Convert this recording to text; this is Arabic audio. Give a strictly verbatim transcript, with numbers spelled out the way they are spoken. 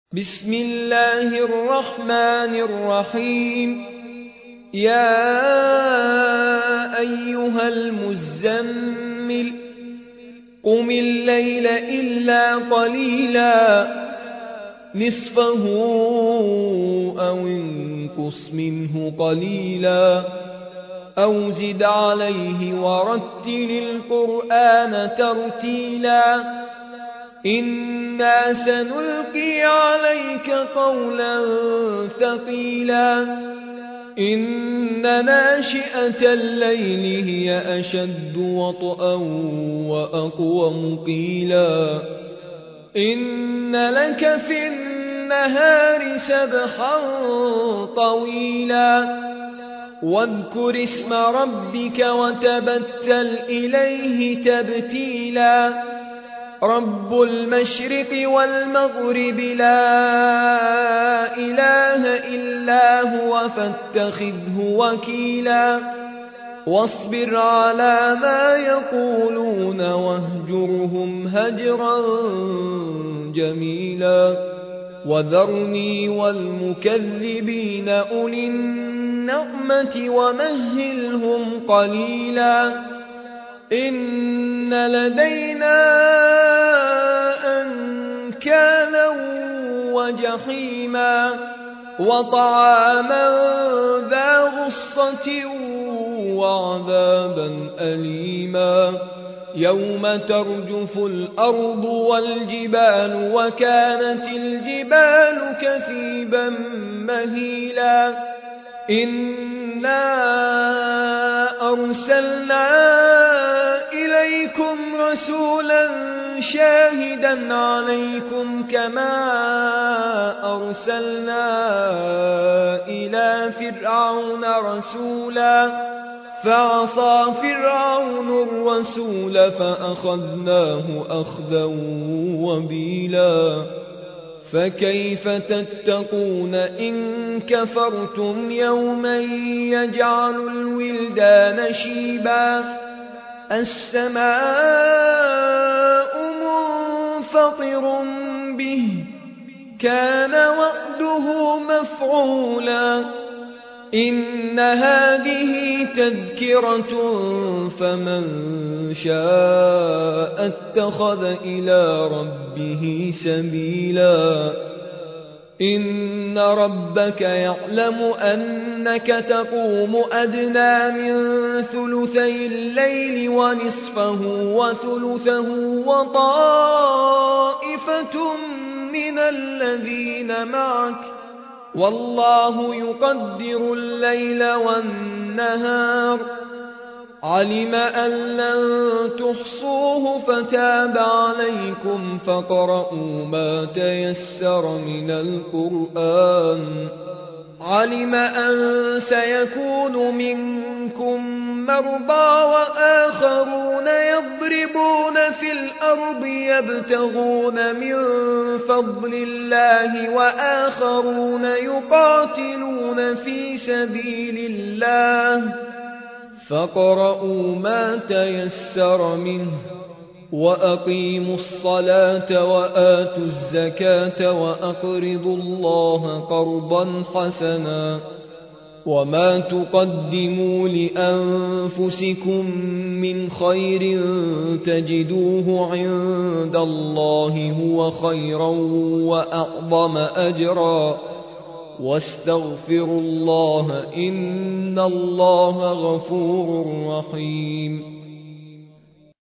بسم الله الرحمن الرحيم. يا أيها المزمل قم الليل إلا قليلا نصفه أو انقص منه قليلا أو زد عليه ورتل القرآن ترتيلا إنا سنلقي عليك قولا ثقيلا إن ناشئة الليل هي أشد وطئا وأقوم قيلا إن لك في النهار سبحا طويلا واذكر اسم ربك وتبتل إليه تبتيلا رب المشرق والمغرب لا إله إلا هو فاتخذه وكيلا واصبر على ما يقولون واهجرهم هجرا جميلا وذرني والمكذبين أولي النعمة ومهلهم قليلا إن لدينا أنكالا وجحيما وطعاما ذا غصة وعذابا أليما يوم ترجف الأرض والجبال وكانت الجبال كثيبا مهيلا إنا أرسلنا إليكم رسولا شاهدا عليكم كما أرسلنا إلى فرعون رسولا فعصى فرعون الرسول فأخذناه أخذا وبيلا فكيف تتقون إن كفرتم يوما يجعل الولدان شيبا السماء منفطر به كان وعده مفعولا إن هذه تذكرة فمن شاء اتخذ إلى ربه سبيلا إن ربك يعلم أنك تقوم أدنى من ثلثي الليل ونصفه وثلثه وطائفة من الذين معك والله يقدر الليل والنهار علم أن لن تحصوه فتاب عليكم فاقرؤوا ما تيسر من القرآن علم أن سيكون منكم مرضى وآخرون يضربون في الأرض يبتغون من فضل الله وآخرون يقاتلون في سبيل الله فاقرؤوا ما تيسر منه وأقيموا الصلاة وآتوا الزكاة وأقرضوا الله قرضا حسنا وما تقدموا لأنفسكم من خير تجدوه عند الله هو خيرا وأعظم أجرا واستغفروا الله إن الله غفور رحيم